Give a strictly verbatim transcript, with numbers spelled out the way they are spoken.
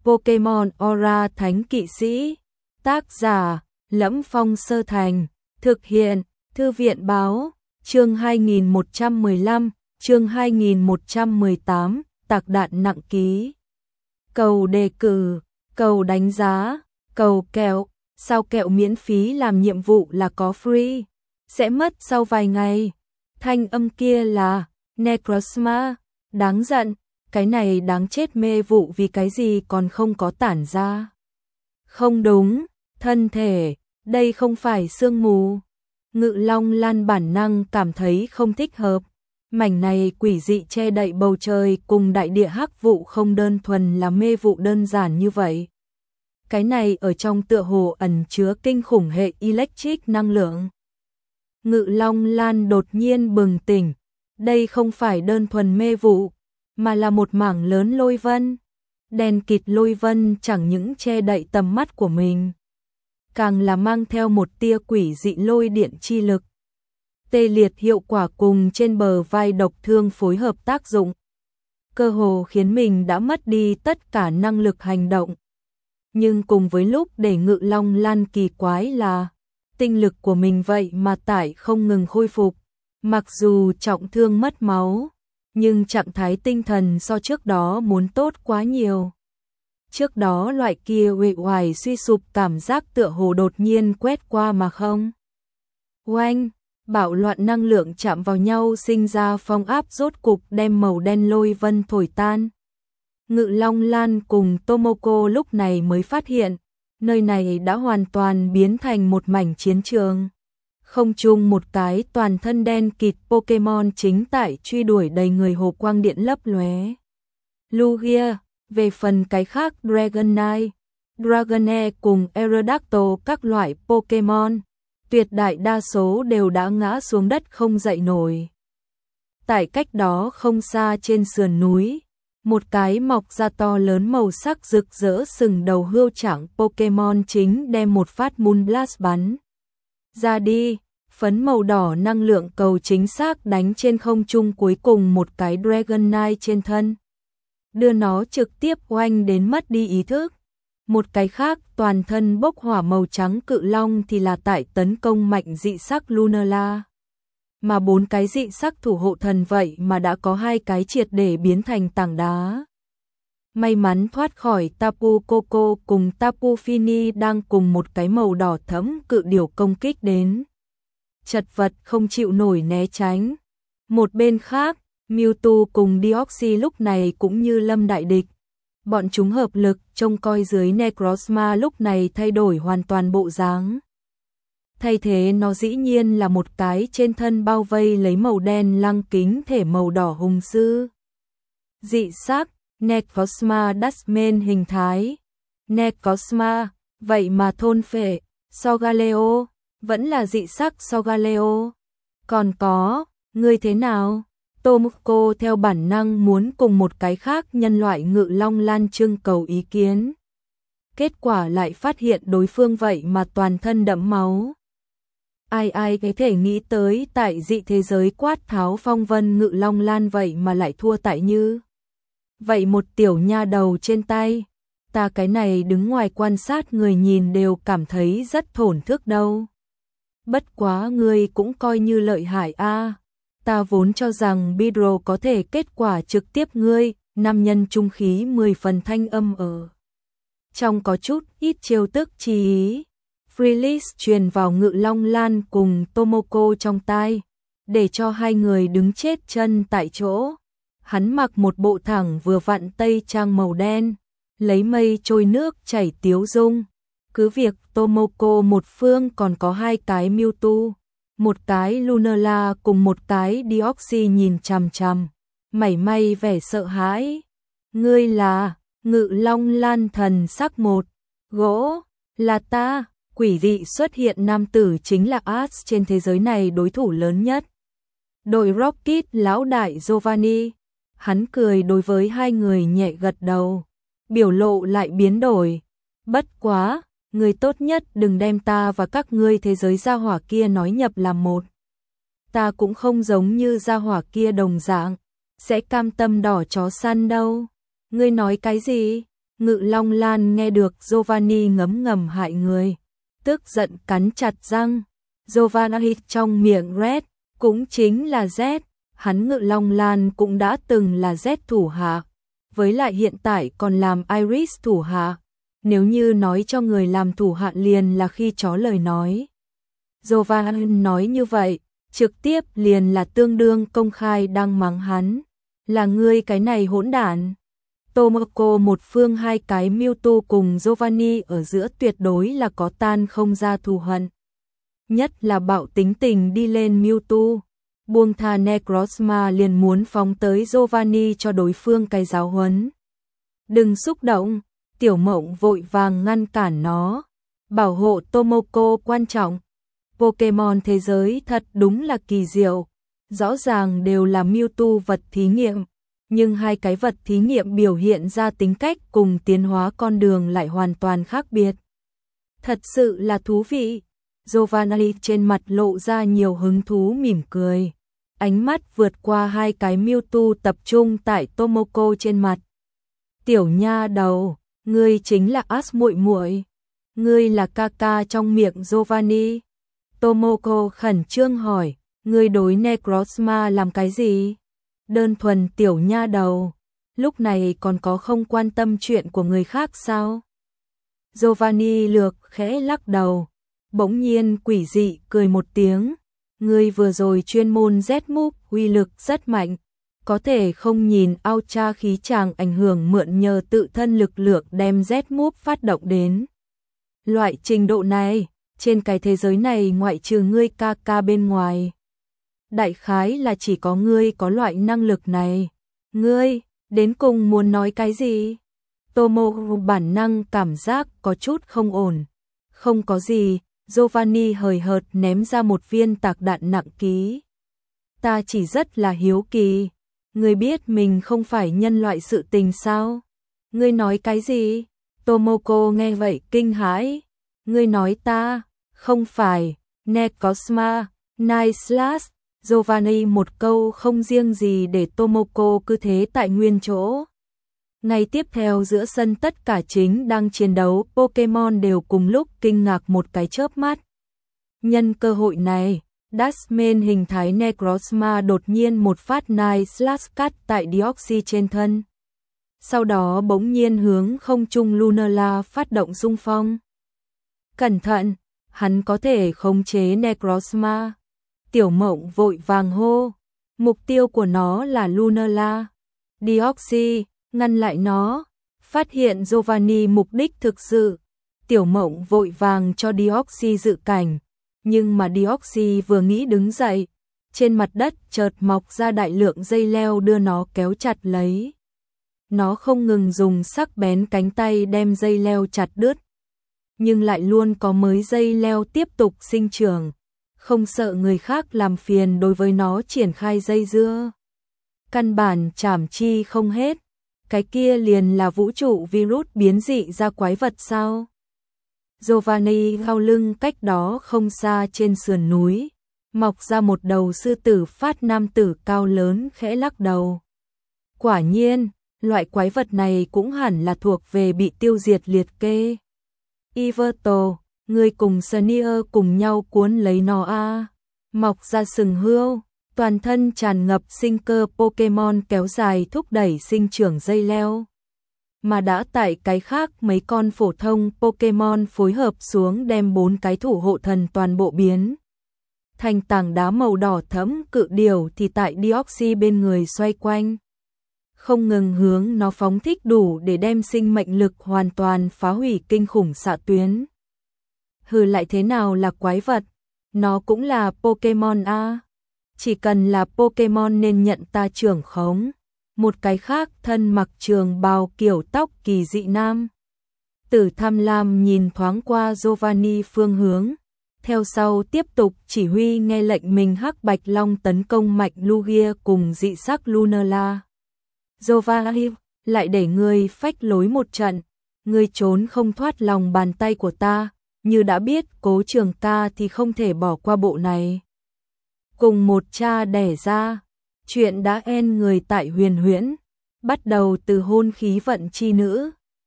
Pokemon Aura Thánh Kỵ Sĩ. Tác giả: Lẫm Phong Sơ Thành. Thực hiện: Thư viện báo. Chương hai nghìn một trăm mười lăm, chương hai nghìn một trăm mười tám, tạc đạn nặng ký. Cầu đề cử, cầu đánh giá, cầu kẹo, sao kẹo miễn phí làm nhiệm vụ là có free, sẽ mất sau vài ngày. Thanh âm kia là Necrozma, đáng giận, cái này đáng chết mê vụ vì cái gì còn không có tản ra. Không đúng, thân thể, đây không phải sương mù. Ngự Long Lan bản năng cảm thấy không thích hợp. Mảnh này quỷ dị che đậy bầu trời cùng đại địa hắc vụ không đơn thuần là mê vụ đơn giản như vậy. Cái này ở trong tựa hồ ẩn chứa kinh khủng hệ electric năng lượng. Ngự Long Lan đột nhiên bừng tỉnh. Đây không phải đơn thuần mê vụ, mà là một mảng lớn lôi vân. Đèn kịt lôi vân chẳng những che đậy tầm mắt của mình, càng là mang theo một tia quỷ dị lôi điện chi lực. Tê liệt hiệu quả cùng trên bờ vai độc thương phối hợp tác dụng, cơ hồ khiến mình đã mất đi tất cả năng lực hành động. Nhưng cùng với lúc để Ngự Long Lan kỳ quái là tinh lực của mình vậy mà tại không ngừng khôi phục. Mặc dù trọng thương mất máu, nhưng trạng thái tinh thần so trước đó muốn tốt quá nhiều. Trước đó loại kia uể oải suy sụp cảm giác tựa hồ đột nhiên quét qua mà không. Oanh, bạo loạn năng lượng chạm vào nhau sinh ra phong áp rốt cục đem màu đen lôi vân thổi tan. Ngự Long Lan cùng Tomoko lúc này mới phát hiện, nơi này đã hoàn toàn biến thành một mảnh chiến trường. Không chung một cái toàn thân đen kịt Pokemon chính tại truy đuổi đầy người hồ quang điện lấp lóe. Lugia, về phần cái khác Dragonite, Dragonair cùng Aerodactyl các loại Pokemon, tuyệt đại đa số đều đã ngã xuống đất không dậy nổi. Tại cách đó không xa trên sườn núi, một cái mọc ra to lớn màu sắc rực rỡ sừng đầu hươu trạng Pokemon chính đem một phát Moonblast bắn ra đi, phấn màu đỏ năng lượng cầu chính xác đánh trên không trung cuối cùng một cái Dragonite trên thân, đưa nó trực tiếp oanh đến mất đi ý thức. Một cái khác toàn thân bốc hỏa màu trắng cự long thì là tại tấn công mạnh dị sắc Lunala. Mà bốn cái dị sắc thủ hộ thần vậy mà đã có hai cái triệt để biến thành tảng đá. May mắn thoát khỏi Tapu Koko cùng Tapu Fini đang cùng một cái màu đỏ thẫm cự điểu công kích đến. Chật vật không chịu nổi né tránh. Một bên khác, Mewtwo cùng Deoxys lúc này cũng như lâm đại địch. Bọn chúng hợp lực trông coi dưới Necrozma lúc này thay đổi hoàn toàn bộ dáng. Thay thế nó dĩ nhiên là một cái trên thân bao vây lấy màu đen lăng kính thể màu đỏ hùng sư. Dị sắc, Necrozma Dustman hình thái. Necrozma, vậy mà thôn phệ, Solgaleo, vẫn là dị sắc Solgaleo. Còn có, ngươi thế nào? Tomoko theo bản năng muốn cùng một cái khác nhân loại Ngự Long Lan trưng cầu ý kiến. Kết quả lại phát hiện đối phương vậy mà toàn thân đẫm máu. Ai ai có thể nghĩ tới tại dị thế giới quát tháo phong vân Ngự Long Lan vậy mà lại thua tại như vậy một tiểu nha đầu trên tay. Ta cái này đứng ngoài quan sát người nhìn đều cảm thấy rất thổn thức đâu. Bất quá ngươi cũng coi như lợi hại a. Ta vốn cho rằng Bidro có thể kết quả trực tiếp ngươi, nam nhân trung khí mười phần thanh âm ở trong có chút ít trêu tức chi ý. Freelix truyền vào Ngự Long Lan cùng Tomoko trong tai, để cho hai người đứng chết chân tại chỗ. Hắn mặc một bộ thẳng vừa vặn tây trang màu đen, lấy mây trôi nước chảy tiếu dung. Cứ việc Tomoko một phương còn có hai cái Mewtwo, một cái Lunala cùng một cái Deoxys nhìn chằm chằm, mảy may vẻ sợ hãi. Ngươi là Ngự Long Lan thần sắc một, gỗ, là ta. Quỷ dị xuất hiện nam tử chính là Ash trên thế giới này đối thủ lớn nhất. Đội Rocket lão đại Giovanni, hắn cười đối với hai người nhẹ gật đầu, biểu lộ lại biến đổi. Bất quá, người tốt nhất đừng đem ta và các ngươi thế giới gia hỏa kia nói nhập làm một. Ta cũng không giống như gia hỏa kia đồng dạng, sẽ cam tâm đỏ chó săn đâu. Ngươi nói cái gì? Ngự Long Lan nghe được Giovanni ngấm ngầm hại người, tức giận cắn chặt răng. Giovanni trong miệng Red, cũng chính là Z, hắn Ngự Long Lan cũng đã từng là Z thủ hạ, với lại hiện tại còn làm Iris thủ hạ. Nếu như nói cho người làm thủ hạ liền là khi chó lời nói. Giovanni nói như vậy, trực tiếp liền là tương đương công khai đang mắng hắn. Là ngươi cái này hỗn đản. Tomoko một phương hai cái Mewtwo cùng Giovanni ở giữa tuyệt đối là có tan không ra thù hận. Nhất là bạo tính tình đi lên Mewtwo. Buông tha Necrozma liền muốn phóng tới Giovanni cho đối phương cái giáo huấn. Đừng xúc động, Tiểu Mộng vội vàng ngăn cản nó. Bảo hộ Tomoko quan trọng. Pokemon thế giới thật đúng là kỳ diệu. Rõ ràng đều là Mewtwo vật thí nghiệm, nhưng hai cái vật thí nghiệm biểu hiện ra tính cách cùng tiến hóa con đường lại hoàn toàn khác biệt. Thật sự là thú vị. Giovanni trên mặt lộ ra nhiều hứng thú mỉm cười. Ánh mắt vượt qua hai cái Mewtwo tập trung tại Tomoko trên mặt. Tiểu nha đầu, ngươi chính là Ash muội muội. Ngươi là ca ca trong miệng Giovanni. Tomoko khẩn trương hỏi, ngươi đối Necrozma làm cái gì? Đơn thuần tiểu nha đầu, lúc này còn có không quan tâm chuyện của người khác sao? Giovanni lược khẽ lắc đầu, bỗng nhiên quỷ dị cười một tiếng. Ngươi vừa rồi chuyên môn Z-move uy lực rất mạnh, có thể không nhìn Ultra khí tràng ảnh hưởng mượn nhờ tự thân lực lượng đem Z-move phát động đến. Loại trình độ này, trên cái thế giới này ngoại trừ ngươi ca ca bên ngoài. Đại khái là chỉ có ngươi có loại năng lực này. Ngươi, đến cùng muốn nói cái gì? Tomo bản năng cảm giác có chút không ổn. Không có gì, Giovanni hời hợt ném ra một viên tạc đạn nặng ký. Ta chỉ rất là hiếu kỳ. Ngươi biết mình không phải nhân loại sự tình sao? Ngươi nói cái gì? Tomoko nghe vậy kinh hãi. Ngươi nói ta, không phải, Necrozma, Night Slash. Giovanni một câu không riêng gì để Tomoko cứ thế tại nguyên chỗ. Ngay tiếp theo giữa sân tất cả chính đang chiến đấu Pokemon đều cùng lúc kinh ngạc một cái chớp mắt. Nhân cơ hội này, Dustman hình thái Necrozma đột nhiên một phát Night Slash cắt tại Deoxys trên thân. Sau đó bỗng nhiên hướng không trung Lunala phát động xung phong. Cẩn thận, hắn có thể khống chế Necrozma. Tiểu Mộng vội vàng hô, mục tiêu của nó là Lunala. Deoxys, ngăn lại nó. Phát hiện Giovanni mục đích thực sự, Tiểu Mộng vội vàng cho Deoxys dự cảnh. Nhưng mà Deoxys vừa nghĩ đứng dậy, trên mặt đất chợt mọc ra đại lượng dây leo đưa nó kéo chặt lấy. Nó không ngừng dùng sắc bén cánh tay đem dây leo chặt đứt, nhưng lại luôn có mới dây leo tiếp tục sinh trưởng. Không sợ người khác làm phiền đối với nó triển khai dây dưa. Căn bản chảm chi không hết. Cái kia liền là vũ trụ virus biến dị ra quái vật sao? Giovanni sau lưng cách đó không xa trên sườn núi, mọc ra một đầu sư tử phát nam tử cao lớn khẽ lắc đầu. Quả nhiên, loại quái vật này cũng hẳn là thuộc về bị tiêu diệt liệt kê. Iverto, ngươi cùng Sneer cùng nhau cuốn lấy nó a. Mọc ra sừng hươu, toàn thân tràn ngập sinh cơ Pokemon kéo dài thúc đẩy sinh trưởng dây leo. Mà đã tại cái khác mấy con phổ thông Pokemon phối hợp xuống đem bốn cái thủ hộ thần toàn bộ biến thành tảng đá màu đỏ thẫm cự điểu thì tại Deoxys bên người xoay quanh. Không ngừng hướng nó phóng thích đủ để đem sinh mệnh lực hoàn toàn phá hủy kinh khủng xạ tuyến. Hừ, lại thế nào là quái vật? Nó cũng là Pokemon a. Chỉ cần là Pokemon nên nhận ta trưởng khống. Một cái khác thân mặc trường bào kiểu tóc kỳ dị nam tử tham lam nhìn thoáng qua Giovanni phương hướng, theo sau tiếp tục chỉ huy nghe lệnh mình hắc bạch long tấn công mạch Lugia cùng dị sắc Lunala. Giovanni, lại để ngươi phách lối một trận, ngươi trốn không thoát lòng bàn tay của ta, như đã biết Cố Trường ca thì không thể bỏ qua bộ này. Cùng một cha đẻ ra, chuyện đã en người tại Huyền Huyễn, bắt đầu từ hôn khí vận chi nữ.